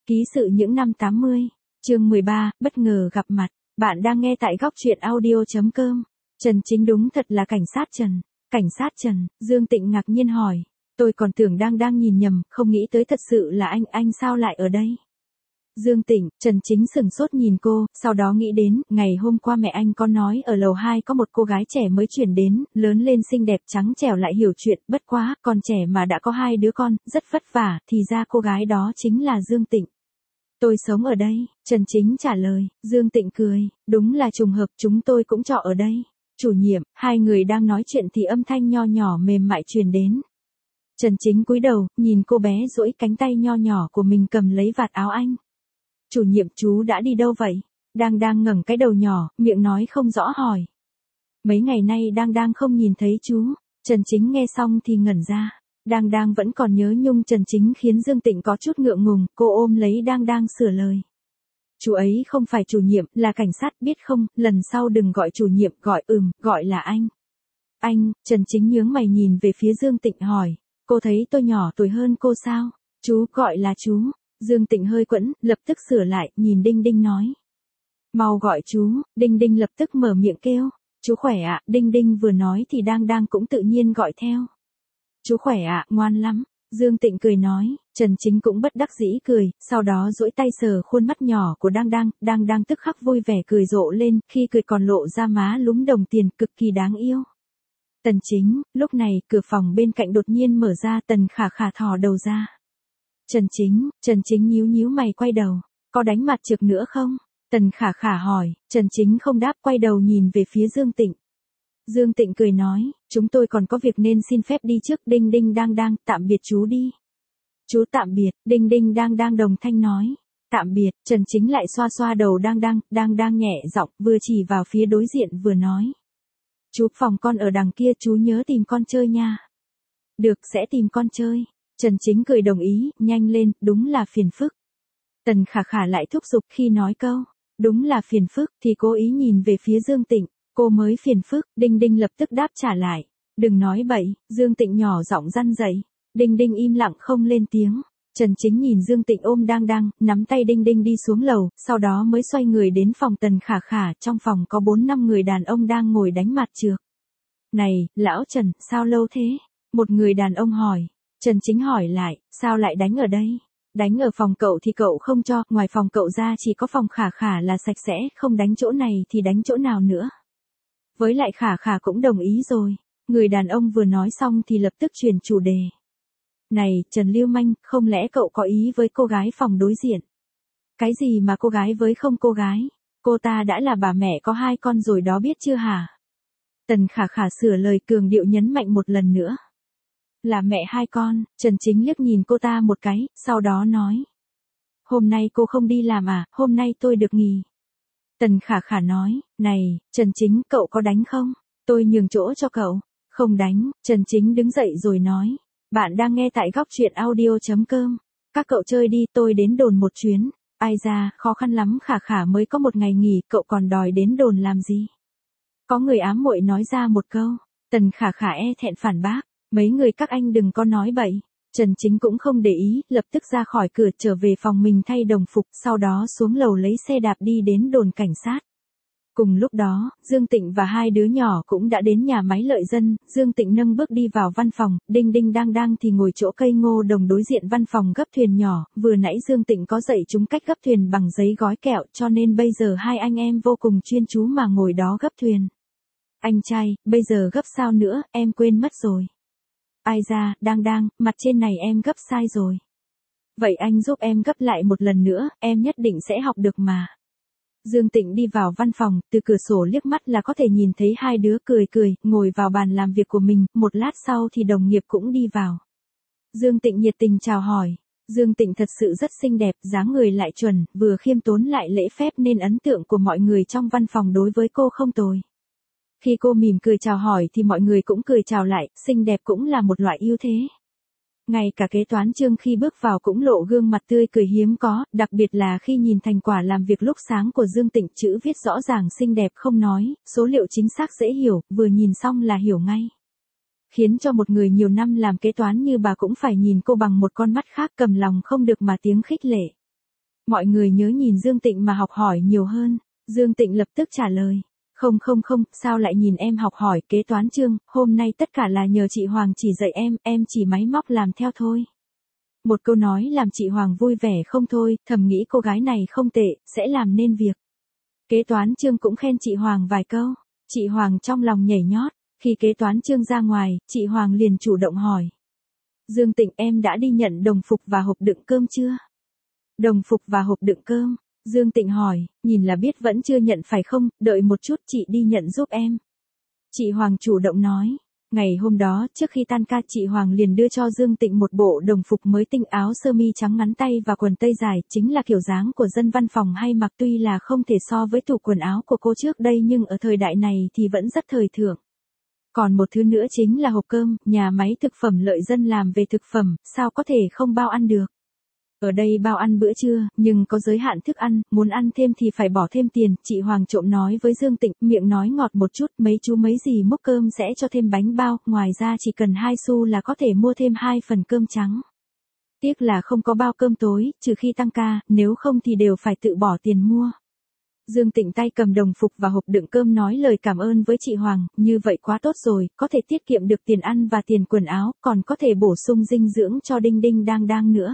Ký sự những năm 80, chương 13, bất ngờ gặp mặt. Bạn đang nghe tại góc truyện audio.com. Trần Chính đúng thật là cảnh sát Trần. Cảnh sát Trần, Dương Tịnh ngạc nhiên hỏi. Tôi còn tưởng đang nhìn nhầm, không nghĩ tới thật sự là anh sao lại ở đây? Dương Tịnh, Trần Chính sửng sốt nhìn cô, sau đó nghĩ đến, ngày hôm qua mẹ anh có nói ở lầu 2 có một cô gái trẻ mới chuyển đến, lớn lên xinh đẹp trắng trẻo lại hiểu chuyện, bất quá, còn trẻ mà đã có 2 đứa con, rất vất vả, thì ra cô gái đó chính là Dương Tịnh. Tôi sống ở đây, Trần Chính trả lời. Dương Tịnh cười, đúng là trùng hợp, chúng tôi cũng trọ ở đây. Chủ nhiệm, hai người đang nói chuyện thì âm thanh nho nhỏ mềm mại truyền đến. Trần Chính cúi đầu, nhìn cô bé duỗi cánh tay nho nhỏ của mình cầm lấy vạt áo anh. Chủ nhiệm, chú đã đi đâu vậy? Đang ngẩng cái đầu nhỏ, miệng nói không rõ hỏi. Mấy ngày nay đang không nhìn thấy chú. Trần Chính nghe xong thì ngẩn ra. Đang vẫn còn nhớ nhung Trần Chính khiến Dương Tịnh có chút ngượng ngùng, cô ôm lấy đang sửa lời. Chú ấy không phải chủ nhiệm, là cảnh sát biết không, lần sau đừng gọi chủ nhiệm, gọi là anh. Anh, Trần Chính nhướng mày nhìn về phía Dương Tịnh hỏi, cô thấy tôi nhỏ tuổi hơn cô sao? Chú gọi là chú. Dương Tịnh hơi quẫn, lập tức sửa lại, nhìn Đinh nói. Mau gọi chú. Đinh lập tức mở miệng kêu. Chú khỏe ạ. Đinh vừa nói thì đang cũng tự nhiên gọi theo. Chú khỏe ạ, ngoan lắm. Dương Tịnh cười nói. Trần Chính cũng bất đắc dĩ cười, sau đó duỗi tay sờ khuôn mắt nhỏ của đang tức khắc vui vẻ cười rộ lên, khi cười còn lộ ra má lúm đồng tiền, cực kỳ đáng yêu. Tần Chính, lúc này, cửa phòng bên cạnh đột nhiên mở ra, Tần Khả thò đầu ra. Trần Chính nhíu mày quay đầu, có đánh mặt trược nữa không? Tần Khả hỏi, Trần Chính không đáp, quay đầu nhìn về phía Dương Tịnh. Dương Tịnh cười nói, chúng tôi còn có việc nên xin phép đi trước. Đinh đang, tạm biệt chú đi. Chú tạm biệt. Đinh đang đồng thanh nói. Tạm biệt. Trần Chính lại xoa đầu đang nhẹ giọng, vừa chỉ vào phía đối diện vừa nói. Chú, phòng con ở đằng kia, chú nhớ tìm con chơi nha. Được, sẽ tìm con chơi. Trần Chính cười đồng ý, nhanh lên, đúng là phiền phức. Tần Khả lại thúc giục, khi nói câu, đúng là phiền phức, thì cố ý nhìn về phía Dương Tịnh, cô mới phiền phức. Đinh lập tức đáp trả lại, đừng nói bậy. Dương Tịnh nhỏ giọng răn dậy. Đinh im lặng không lên tiếng. Trần Chính nhìn Dương Tịnh ôm đang, nắm tay Đinh đi xuống lầu, sau đó mới xoay người đến phòng Tần Khả. Trong phòng có 4-5 người đàn ông đang ngồi đánh mặt trược. Này, lão Trần, sao lâu thế? Một người đàn ông hỏi. Trần Chính hỏi lại, sao lại đánh ở đây? Đánh ở phòng cậu thì cậu không cho, ngoài phòng cậu ra chỉ có phòng Khả là sạch sẽ, không đánh chỗ này thì đánh chỗ nào nữa? Với lại Khả cũng đồng ý rồi. Người đàn ông vừa nói xong thì lập tức chuyển chủ đề. Này, Trần Lưu Manh, không lẽ cậu có ý với cô gái phòng đối diện? Cái gì mà cô gái với không cô gái? Cô ta đã là bà mẹ có 2 con rồi đó biết chưa hả? Tần Khả sửa lời cường điệu nhấn mạnh một lần nữa. Là mẹ 2 con. Trần Chính liếc nhìn cô ta một cái, sau đó nói. Hôm nay cô không đi làm à, hôm nay tôi được nghỉ. Tần Khả nói, này, Trần Chính, cậu có đánh không? Tôi nhường chỗ cho cậu. Không đánh. Trần Chính đứng dậy rồi nói. Bạn đang nghe tại góc truyện audio.com. Các cậu chơi đi, tôi đến đồn một chuyến. Ai ra, khó khăn lắm, Khả mới có 1 ngày nghỉ, cậu còn đòi đến đồn làm gì? Có người ám muội nói ra một câu. Tần Khả thẹn phản bác. Mấy người các anh đừng có nói bậy. Trần Chính cũng không để ý, lập tức ra khỏi cửa trở về phòng mình thay đồng phục, sau đó xuống lầu lấy xe đạp đi đến đồn cảnh sát. Cùng lúc đó, Dương Tịnh và 2 đứa nhỏ cũng đã đến nhà máy lợi dân. Dương Tịnh nâng bước đi vào văn phòng, Đinh đang thì ngồi chỗ cây ngô đồng đối diện văn phòng gấp thuyền nhỏ. Vừa nãy Dương Tịnh có dạy chúng cách gấp thuyền bằng giấy gói kẹo, cho nên bây giờ 2 anh em vô cùng chuyên chú mà ngồi đó gấp thuyền. Anh trai, bây giờ gấp sao nữa, em quên mất rồi. Ai ra, đang, mặt trên này em gấp sai rồi. Vậy anh giúp em gấp lại một lần nữa, em nhất định sẽ học được mà. Dương Tịnh đi vào văn phòng, từ cửa sổ liếc mắt là có thể nhìn thấy 2 đứa cười, ngồi vào bàn làm việc của mình, một lát sau thì đồng nghiệp cũng đi vào. Dương Tịnh nhiệt tình chào hỏi. Dương Tịnh thật sự rất xinh đẹp, dáng người lại chuẩn, vừa khiêm tốn lại lễ phép nên ấn tượng của mọi người trong văn phòng đối với cô không tồi. Khi cô mỉm cười chào hỏi thì mọi người cũng cười chào lại, xinh đẹp cũng là một loại ưu thế. Ngay cả kế toán Trương khi bước vào cũng lộ gương mặt tươi cười hiếm có, đặc biệt là khi nhìn thành quả làm việc lúc sáng của Dương Tịnh, chữ viết rõ ràng xinh đẹp không nói, số liệu chính xác dễ hiểu, vừa nhìn xong là hiểu ngay. Khiến cho một người nhiều năm làm kế toán như bà cũng phải nhìn cô bằng một con mắt khác, cầm lòng không được mà tiếng khích lệ. Mọi người nhớ nhìn Dương Tịnh mà học hỏi nhiều hơn. Dương Tịnh lập tức trả lời. Không, sao lại nhìn em học hỏi kế toán chương, hôm nay tất cả là nhờ chị Hoàng chỉ dạy em chỉ máy móc làm theo thôi. Một câu nói làm chị Hoàng vui vẻ không thôi, thầm nghĩ cô gái này không tệ, sẽ làm nên việc. Kế toán chương cũng khen chị Hoàng vài câu. Chị Hoàng trong lòng nhảy nhót, khi kế toán chương ra ngoài, chị Hoàng liền chủ động hỏi. Dương Tịnh, em đã đi nhận đồng phục và hộp đựng cơm chưa? Đồng phục và hộp đựng cơm, Dương Tịnh hỏi, nhìn là biết vẫn chưa nhận phải không, đợi một chút chị đi nhận giúp em. Chị Hoàng chủ động nói. Ngày hôm đó, trước khi tan ca, chị Hoàng liền đưa cho Dương Tịnh một bộ đồng phục mới tinh, áo sơ mi trắng ngắn tay và quần tây dài, chính là kiểu dáng của dân văn phòng hay mặc, tuy là không thể so với tủ quần áo của cô trước đây nhưng ở thời đại này thì vẫn rất thời thượng. Còn một thứ nữa chính là hộp cơm, nhà máy thực phẩm Lợi Dân làm về thực phẩm, sao có thể không bao ăn được. Ở đây bao ăn bữa trưa, nhưng có giới hạn thức ăn, muốn ăn thêm thì phải bỏ thêm tiền, chị Hoàng trộm nói với Dương Tịnh, miệng nói ngọt một chút, mấy chú mấy gì múc cơm sẽ cho thêm bánh bao, ngoài ra chỉ cần 2 xu là có thể mua thêm 2 phần cơm trắng. Tiếc là không có bao cơm tối, trừ khi tăng ca, nếu không thì đều phải tự bỏ tiền mua. Dương Tịnh tay cầm đồng phục và hộp đựng cơm nói lời cảm ơn với chị Hoàng, như vậy quá tốt rồi, có thể tiết kiệm được tiền ăn và tiền quần áo, còn có thể bổ sung dinh dưỡng cho Đinh Đinh đang nữa.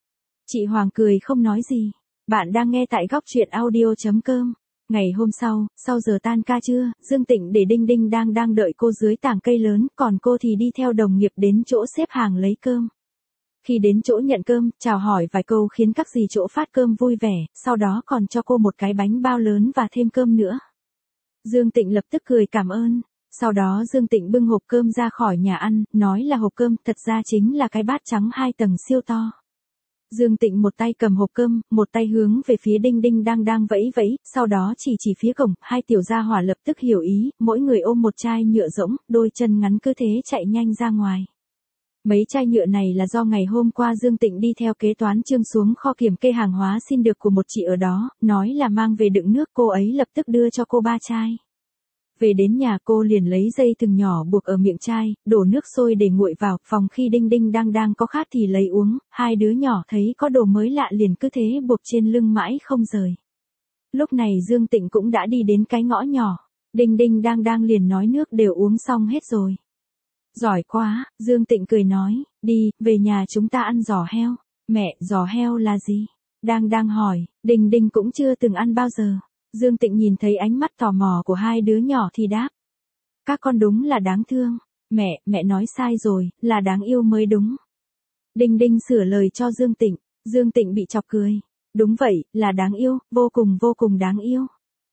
Chị Hoàng cười không nói gì. Bạn đang nghe tại góc truyện audio.com. Ngày hôm sau giờ tan ca trưa, Dương Tịnh để Đinh Đinh đang đợi cô dưới tảng cây lớn, còn cô thì đi theo đồng nghiệp đến chỗ xếp hàng lấy cơm. Khi đến chỗ nhận cơm, chào hỏi vài câu khiến các dì chỗ phát cơm vui vẻ, sau đó còn cho cô một cái bánh bao lớn và thêm cơm nữa. Dương Tịnh lập tức cười cảm ơn. Sau đó Dương Tịnh bưng hộp cơm ra khỏi nhà ăn, nói là hộp cơm, thật ra chính là cái bát trắng 2 tầng siêu to. Dương Tịnh một tay cầm hộp cơm, một tay hướng về phía Đinh Đinh đang vẫy, sau đó chỉ phía cổng, hai tiểu gia hỏa lập tức hiểu ý, mỗi người ôm một chai nhựa rỗng, đôi chân ngắn cứ thế chạy nhanh ra ngoài. Mấy chai nhựa này là do ngày hôm qua Dương Tịnh đi theo kế toán chương xuống kho kiểm kê hàng hóa xin được của một chị ở đó, nói là mang về đựng nước, cô ấy lập tức đưa cho cô 3 chai. Về đến nhà cô liền lấy dây thừng nhỏ buộc ở miệng chai, đổ nước sôi để nguội vào, phòng khi Đinh Đinh đang có khát thì lấy uống, hai đứa nhỏ thấy có đồ mới lạ liền cứ thế buộc trên lưng mãi không rời. Lúc này Dương Tịnh cũng đã đi đến cái ngõ nhỏ, Đinh Đinh đang liền nói nước đều uống xong hết rồi. Giỏi quá, Dương Tịnh cười nói, đi, về nhà chúng ta ăn giò heo. Mẹ, giò heo là gì? Đang hỏi, Đinh Đinh cũng chưa từng ăn bao giờ. Dương Tịnh nhìn thấy ánh mắt tò mò của hai đứa nhỏ thì đáp. Các con đúng là đáng thương. Mẹ nói sai rồi, là đáng yêu mới đúng. Đinh Đinh sửa lời cho Dương Tịnh. Dương Tịnh bị chọc cười. Đúng vậy, là đáng yêu, vô cùng đáng yêu.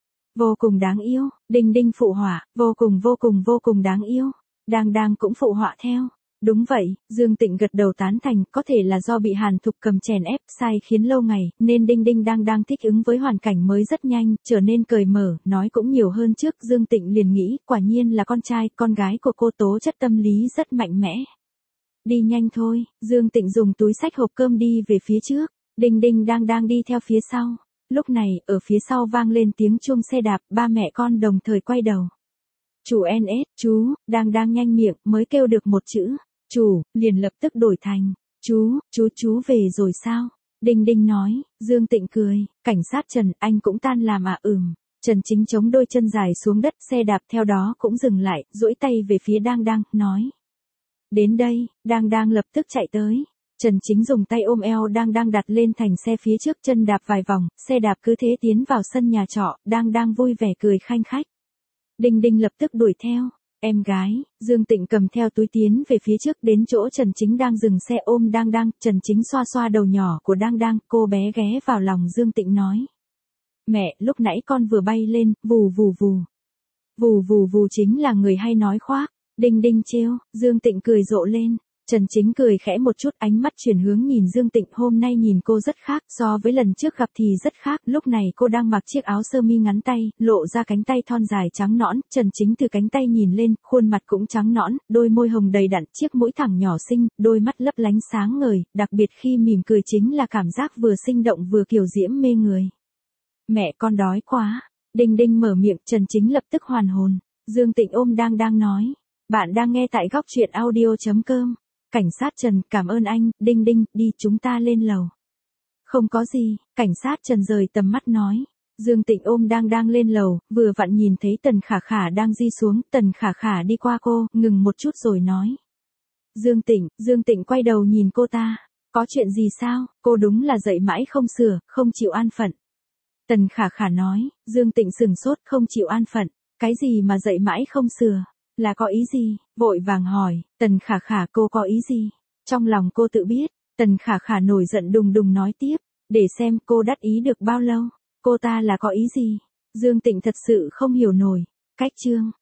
Vô cùng đáng yêu, Đinh Đinh phụ họa, vô cùng đáng yêu. Đang cũng phụ họa theo. Đúng vậy, Dương Tịnh gật đầu tán thành, có thể là do bị Hàn Thục Cầm chèn ép, sai khiến lâu ngày, nên Đinh Đinh đang thích ứng với hoàn cảnh mới rất nhanh, trở nên cởi mở, nói cũng nhiều hơn trước. Dương Tịnh liền nghĩ, quả nhiên là con trai, con gái của cô tố chất tâm lý rất mạnh mẽ. Đi nhanh thôi, Dương Tịnh dùng túi xách hộp cơm đi về phía trước, Đinh Đinh đang đi theo phía sau. Lúc này, ở phía sau vang lên tiếng chuông xe đạp, ba mẹ con đồng thời quay đầu. Chủ NS, chú, đang nhanh miệng, mới kêu được một chữ. Chủ, liền lập tức đổi thành, chú về rồi sao? Đinh Đinh nói, Dương Tịnh cười, cảnh sát Trần, anh cũng tan làm à? Trần Chính chống đôi chân dài xuống đất, xe đạp theo đó cũng dừng lại, duỗi tay về phía đang, nói. Đến đây, đang lập tức chạy tới. Trần Chính dùng tay ôm eo đang đặt lên thành xe phía trước, chân đạp vài vòng, xe đạp cứ thế tiến vào sân nhà trọ, đang vui vẻ cười khanh khách. Đinh Đinh lập tức đuổi theo. Em gái, Dương Tịnh cầm theo túi tiến về phía trước đến chỗ Trần Chính đang dừng xe ôm đang, Trần Chính xoa đầu nhỏ của đang, cô bé ghé vào lòng Dương Tịnh nói. Mẹ, lúc nãy con vừa bay lên, vù vù chính là người hay nói khoác. Đinh Đinh trêu, Dương Tịnh cười rộ lên. Trần Chính cười khẽ một chút, ánh mắt chuyển hướng nhìn Dương Tịnh, hôm nay nhìn cô rất khác, so với lần trước gặp thì rất khác, lúc này cô đang mặc chiếc áo sơ mi ngắn tay, lộ ra cánh tay thon dài trắng nõn, Trần Chính từ cánh tay nhìn lên, khuôn mặt cũng trắng nõn, đôi môi hồng đầy đặn, chiếc mũi thẳng nhỏ xinh, đôi mắt lấp lánh sáng ngời, đặc biệt khi mỉm cười chính là cảm giác vừa sinh động vừa kiều diễm mê người. Mẹ con đói quá. Đinh Đinh mở miệng, Trần Chính lập tức hoàn hồn. Dương Tịnh ôm đang nói. Bạn đang nghe tại góc truyện audio.com. Cảnh sát Trần, cảm ơn anh, Đinh, đi chúng ta lên lầu. Không có gì, Cảnh sát Trần rời tầm mắt nói. Dương Tịnh ôm đang lên lầu, vừa vặn nhìn thấy Tần Khả Khả đang di xuống, Tần Khả Khả đi qua cô, ngừng một chút rồi nói. Dương Tịnh quay đầu nhìn cô ta. Có chuyện gì sao, cô đúng là dậy mãi không sửa, không chịu an phận. Tần Khả Khả nói, Dương Tịnh sừng sốt không chịu an phận. Cái gì mà dậy mãi không sửa, là có ý gì, vội vàng hỏi, Tần Khả Khả cô có ý gì? Trong lòng cô tự biết, Tần Khả Khả nổi giận đùng đùng nói tiếp, để xem cô đắc ý được bao lâu, cô ta là có ý gì? Dương Tịnh thật sự không hiểu nổi, cách chương.